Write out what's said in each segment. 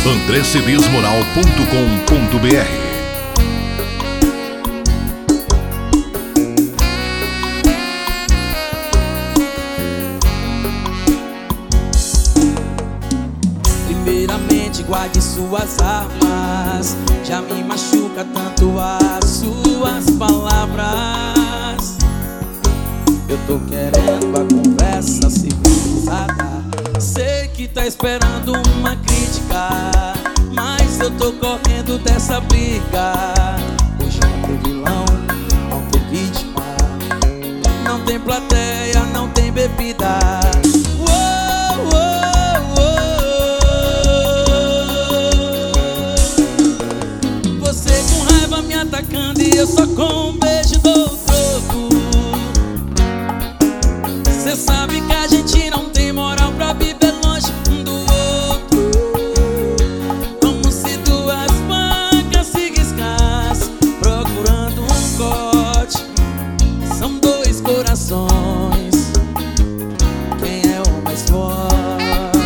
andrecedesmoral.com.br. Primeiramente, guarde suas armas. Já me machuca tanto as suas palavras. Eu tô querendo a conversa civilizada. Sei que tá esperando uma crítica, mas eu tô correndo dessa briga. Hoje não tem vilão, não tem vítima, não tem plateia, não tem bebida. Você com raiva me atacando e eu só com um beijo dou troco. Cê sabe que a gente não tem moral pra viver longe um do outro. Como se duas facas se riscassem procurando um corte. São dois corações, quem é o mais forte?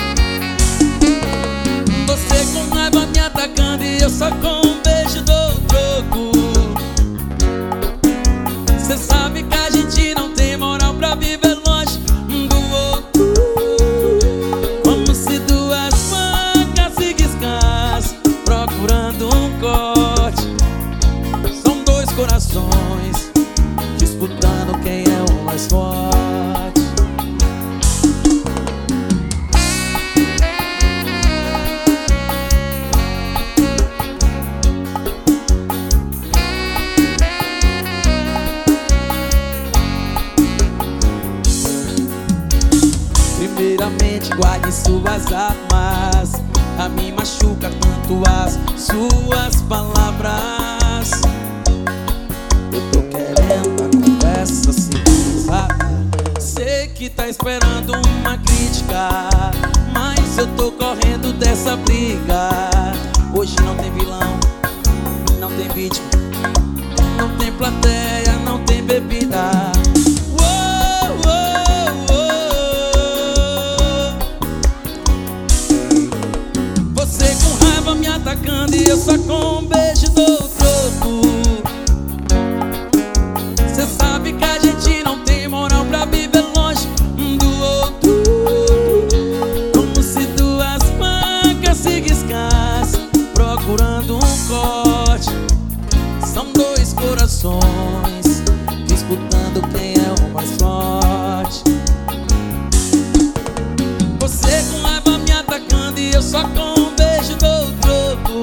Você com raiva me atacando e eu só com um beijo dou troco. Cê sabe que a gente não tem moral pra viver longe um do outro. Como se duas facas se riscassem procurando um corte. São dois corações disputando quem é o mais forte. Primeiramente, guarde suas armas. A mim machuca tanto as suas palavras. Eu tô querendo a conversa civilizada. Sei que tá esperando uma crítica, mas eu tô correndo dessa briga. Hoje não tem vilão, não tem vítima, não tem plateia, não tem bebida. Você com raiva me atacando e eu só com um beijo dou troco. Cê sabe que a gente não tem moral pra viver longe um do outro. Como se duas facas se riscassem procurando um corte. São dois corações disputando quem é o mais forte. Você com raiva me atacando e eu só com um beijo dou troco.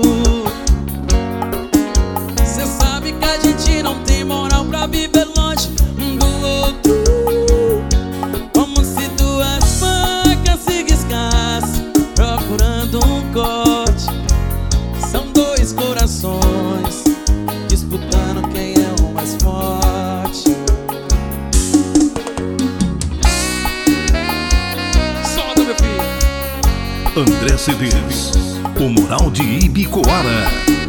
Cê sabe que a gente não tem moral pra viver longe um do outro. Como se duas facas se riscassem procurando um corte. São dois corações disputando quem é o mais forte. Solta, meu filho. André Cedes, o Moral de Ibicoara.